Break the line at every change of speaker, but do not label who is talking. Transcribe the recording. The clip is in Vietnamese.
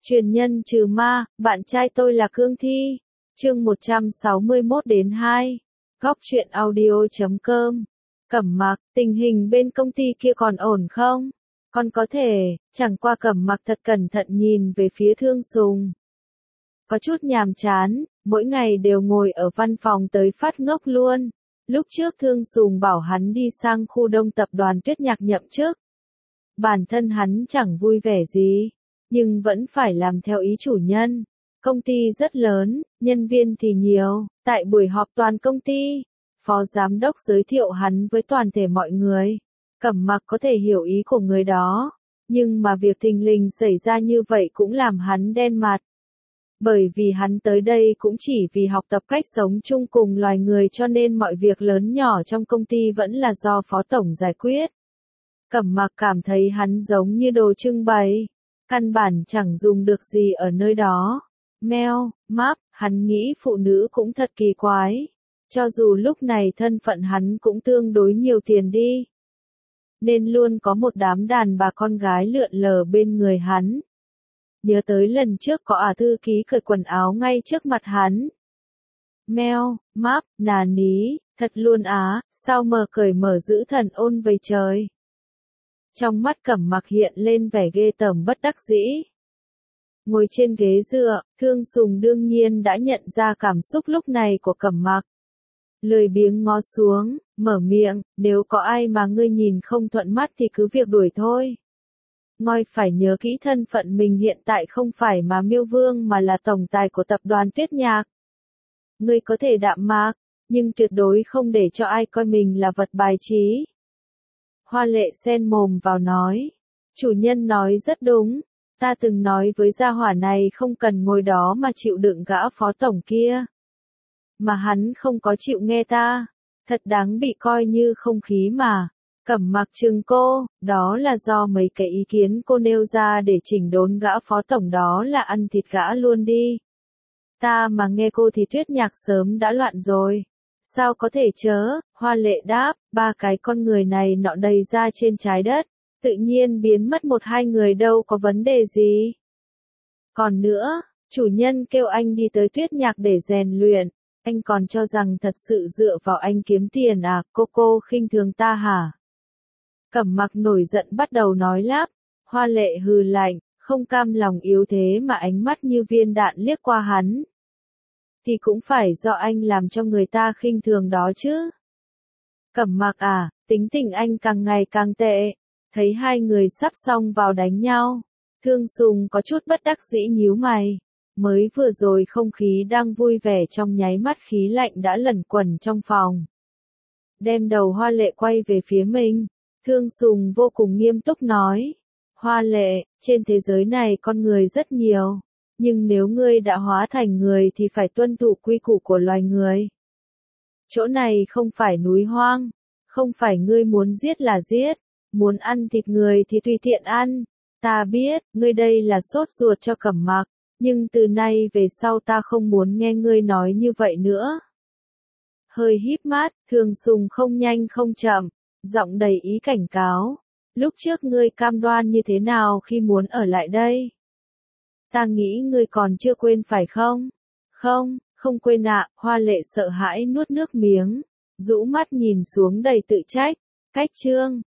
Truyền nhân trừ ma, bạn trai tôi là Cương Thi. Chương 161 đến 2. Góc truyện audio.com. Cẩm Mặc, tình hình bên công ty kia còn ổn không? Còn có thể, chẳng qua Cẩm Mặc thật cẩn thận nhìn về phía Thương Sùng. Có chút nhàm chán, mỗi ngày đều ngồi ở văn phòng tới phát ngốc luôn. Lúc trước Thương Sùng bảo hắn đi sang khu đông tập đoàn Tuyết Nhạc nhậm chức. Bản thân hắn chẳng vui vẻ gì, nhưng vẫn phải làm theo ý chủ nhân. Công ty rất lớn, nhân viên thì nhiều. Tại buổi họp toàn công ty, phó giám đốc giới thiệu hắn với toàn thể mọi người. Cẩm Mặc có thể hiểu ý của người đó, nhưng mà việc thình lình xảy ra như vậy cũng làm hắn đen mặt. Bởi vì hắn tới đây cũng chỉ vì học tập cách sống chung cùng loài người, cho nên mọi việc lớn nhỏ trong công ty vẫn là do phó tổng giải quyết. Cẩm Mặc cảm thấy hắn giống như đồ trưng bày, căn bản chẳng dùng được gì ở nơi đó. Meo, map, hắn nghĩ phụ nữ cũng thật kỳ quái. Cho dù lúc này thân phận hắn cũng tương đối nhiều tiền đi, nên luôn có một đám đàn bà con gái lượn lờ bên người hắn. Nhớ tới lần trước có thư ký cởi quần áo ngay trước mặt hắn. Meo, map, nà ní, thật luôn á, sao mờ cởi mở giữ thần ôn vậy trời. Trong mắt Cẩm Mặc hiện lên vẻ ghê tởm bất đắc dĩ. Ngồi trên ghế dựa, Thương Sùng đương nhiên đã nhận ra cảm xúc lúc này của Cẩm Mặc. Lười biếng ngó xuống, mở miệng, nếu có ai mà ngươi nhìn không thuận mắt thì cứ việc đuổi thôi. Ngoi phải nhớ kỹ thân phận mình hiện tại không phải mà Miêu Vương mà là tổng tài của tập đoàn Tuyết Nhạc. Ngươi có thể đạm mạc, nhưng tuyệt đối không để cho ai coi mình là vật bài trí. Hoa Lệ xen mồm vào nói, chủ nhân nói rất đúng, ta từng nói với gia hỏa này không cần ngồi đó mà chịu đựng gã phó tổng kia. Mà hắn không có chịu nghe ta, thật đáng bị coi như không khí mà. Cẩm Mặc trừng cô, đó là do mấy cái ý kiến cô nêu ra để chỉnh đốn gã phó tổng đó là ăn thịt gã luôn đi. Ta mà nghe cô thì Tuyết Nhạc sớm đã loạn rồi. Sao có thể chớ, Hoa Lệ đáp, ba cái con người này nọ đầy ra trên trái đất, tự nhiên biến mất một hai người đâu có vấn đề gì. Còn nữa, chủ nhân kêu anh đi tới Tuyết Nhạc để rèn luyện, anh còn cho rằng thật sự dựa vào anh kiếm tiền à, cô khinh thường ta hả? Cẩm Mặc nổi giận bắt đầu nói lắp, Hoa Lệ hừ lạnh, không cam lòng yếu thế mà ánh mắt như viên đạn liếc qua hắn. Thì cũng phải do anh làm cho người ta khinh thường đó chứ. Cẩm Mặc à, tính tình anh càng ngày càng tệ. Thấy hai người sắp xong vào đánh nhau, Thương Sùng có chút bất đắc dĩ nhíu mày. Mới vừa rồi không khí đang vui vẻ trong nháy mắt khí lạnh đã lẩn quẩn trong phòng. Đem đầu Hoa Lệ quay về phía mình, Thương Sùng vô cùng nghiêm túc nói. Hoa Lệ, trên thế giới này con người rất nhiều, nhưng nếu ngươi đã hóa thành người thì phải tuân thủ quy củ của loài người. Chỗ này không phải núi hoang, không phải ngươi muốn giết là giết, muốn ăn thịt người thì tùy tiện ăn. Ta biết, ngươi đây là sốt ruột cho Cẩm Mặc, nhưng từ nay về sau ta không muốn nghe ngươi nói như vậy nữa. Hơi híp mắt, Thương Sùng không nhanh không chậm, giọng đầy ý cảnh cáo. Lúc trước ngươi cam đoan như thế nào khi muốn ở lại đây? Ta nghĩ ngươi còn chưa quên phải không? Không quên ạ, Hoa Lệ sợ hãi nuốt nước miếng, rũ mắt nhìn xuống đầy tự trách. Cách chương